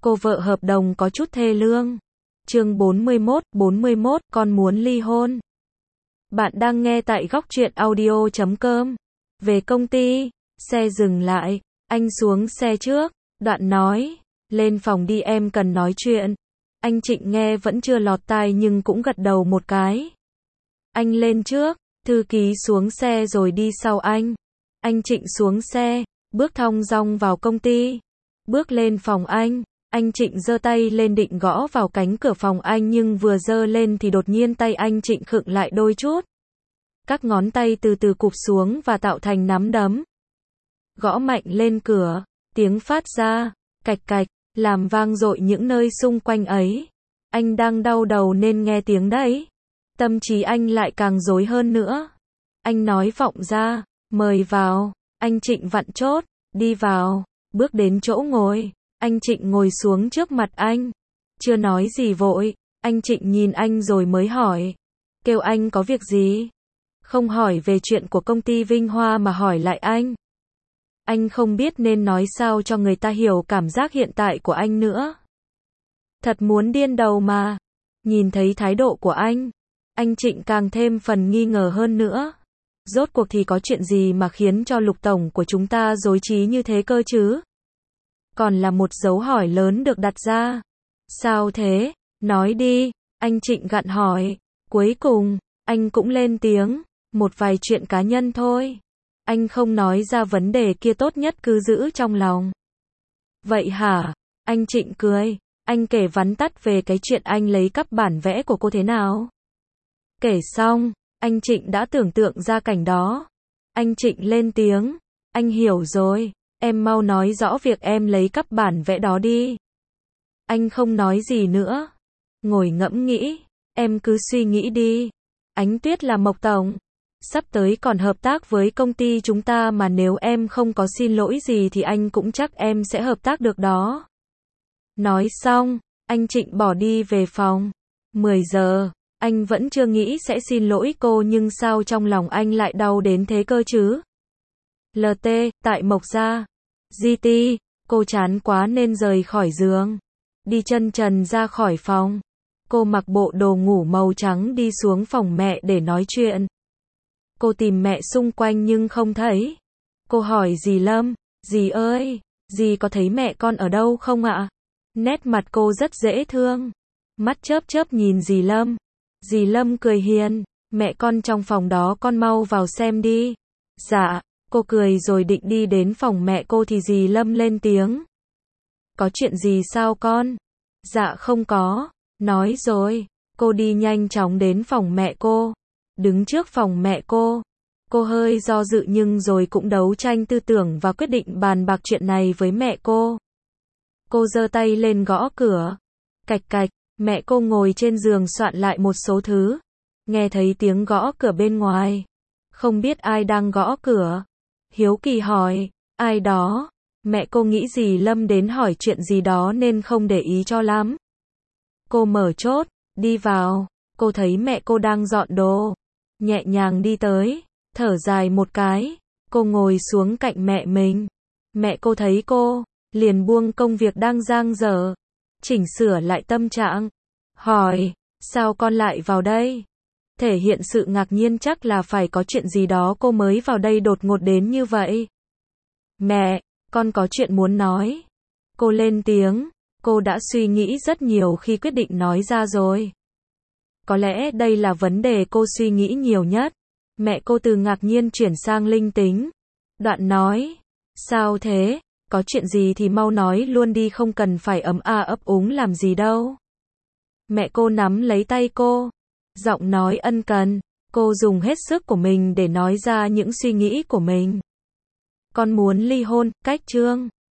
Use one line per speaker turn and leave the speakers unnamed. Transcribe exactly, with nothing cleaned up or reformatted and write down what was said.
Cô vợ hợp đồng có chút thê lương. Chương bốn mươi mốt, bốn mươi mốt, con muốn ly hôn. Bạn đang nghe tại góc truyện audio chấm com. Về công ty, xe dừng lại, anh xuống xe trước, Đoạn nói, lên phòng đi em cần nói chuyện. Anh Trịnh nghe vẫn chưa lọt tai nhưng cũng gật đầu một cái. Anh lên trước, thư ký xuống xe rồi đi sau anh. Anh Trịnh xuống xe, bước thong dong vào công ty. Bước lên phòng anh. Anh Trịnh giơ tay lên định gõ vào cánh cửa phòng anh nhưng vừa giơ lên thì đột nhiên tay anh Trịnh khựng lại đôi chút. Các ngón tay từ từ cụp xuống và tạo thành nắm đấm. Gõ mạnh lên cửa, tiếng phát ra, cạch cạch, làm vang dội những nơi xung quanh ấy. Anh đang đau đầu nên nghe tiếng đấy. Tâm trí anh lại càng rối hơn nữa. Anh nói vọng ra, mời vào. Anh Trịnh vặn chốt, đi vào, bước đến chỗ ngồi. Anh Trịnh ngồi xuống trước mặt anh. Chưa nói gì vội, anh Trịnh nhìn anh rồi mới hỏi. Kêu anh có việc gì? Không hỏi về chuyện của công ty Vinh Hoa mà hỏi lại anh. Anh không biết nên nói sao cho người ta hiểu cảm giác hiện tại của anh nữa. Thật muốn điên đầu mà. Nhìn thấy thái độ của anh, anh Trịnh càng thêm phần nghi ngờ hơn nữa. Rốt cuộc thì có chuyện gì mà khiến cho Lục Tổng của chúng ta rối trí như thế cơ chứ? Còn là một dấu hỏi lớn được đặt ra. Sao thế? Nói đi, anh Trịnh gặng hỏi. Cuối cùng, anh cũng lên tiếng. Một vài chuyện cá nhân thôi. Anh không nói ra vấn đề kia, tốt nhất cứ giữ trong lòng. Vậy hả? Anh Trịnh cười. Anh kể vắn tắt về cái chuyện anh lấy cắp bản vẽ của cô thế nào. Kể xong, anh Trịnh đã tưởng tượng ra cảnh đó. Anh Trịnh lên tiếng. Anh hiểu rồi. Em mau nói rõ việc em lấy cắp bản vẽ đó đi. Anh không nói gì nữa. Ngồi ngẫm nghĩ. Em cứ suy nghĩ đi. Ánh Tuyết là Mộc Tổng. Sắp tới còn hợp tác với công ty chúng ta mà nếu em không có xin lỗi gì thì anh cũng chắc em sẽ hợp tác được đó. Nói xong, anh Trịnh bỏ đi về phòng. mười giờ, anh vẫn chưa nghĩ sẽ xin lỗi cô nhưng sao trong lòng anh lại đau đến thế cơ chứ? lờ tê, tại Mộc Gia. giê tê, cô chán quá nên rời khỏi giường. Đi chân trần ra khỏi phòng. Cô mặc bộ đồ ngủ màu trắng đi xuống phòng mẹ để nói chuyện. Cô tìm mẹ xung quanh nhưng không thấy. Cô hỏi dì Lâm, dì ơi, dì có thấy mẹ con ở đâu không ạ? Nét mặt cô rất dễ thương. Mắt chớp chớp nhìn dì Lâm. Dì Lâm cười hiền, mẹ con trong phòng đó con mau vào xem đi. Dạ, cô cười rồi định đi đến phòng mẹ cô thì dì Lâm lên tiếng. Có chuyện gì sao con? Dạ không có, nói rồi. Cô đi nhanh chóng đến phòng mẹ cô. Đứng trước phòng mẹ cô, cô hơi do dự nhưng rồi cũng đấu tranh tư tưởng và quyết định bàn bạc chuyện này với mẹ cô. Cô giơ tay lên gõ cửa. Cạch cạch, mẹ cô ngồi trên giường soạn lại một số thứ. Nghe thấy tiếng gõ cửa bên ngoài. Không biết ai đang gõ cửa. Hiếu kỳ hỏi, ai đó? Mẹ cô nghĩ dì Lâm đến hỏi chuyện gì đó nên không để ý cho lắm. Cô mở chốt, đi vào. Cô thấy mẹ cô đang dọn đồ. Nhẹ nhàng đi tới, thở dài một cái. Cô ngồi xuống cạnh mẹ mình. Mẹ cô thấy cô, liền buông công việc đang dang dở, chỉnh sửa lại tâm trạng. Hỏi, sao con lại vào đây? Thể hiện sự ngạc nhiên chắc là phải có chuyện gì đó cô mới vào đây đột ngột đến như vậy. Mẹ, con có chuyện muốn nói. Cô lên tiếng, cô đã suy nghĩ rất nhiều khi quyết định nói ra rồi. Có lẽ đây là vấn đề cô suy nghĩ nhiều nhất. Mẹ cô từ ngạc nhiên chuyển sang linh tính. Đoạn nói, sao thế? Có chuyện gì thì mau nói luôn đi, không cần phải ấm a ấp úng làm gì đâu. Mẹ cô nắm lấy tay cô. Giọng nói ân cần. Cô dùng hết sức của mình để nói ra những suy nghĩ của mình. Con muốn ly hôn, cách Trương.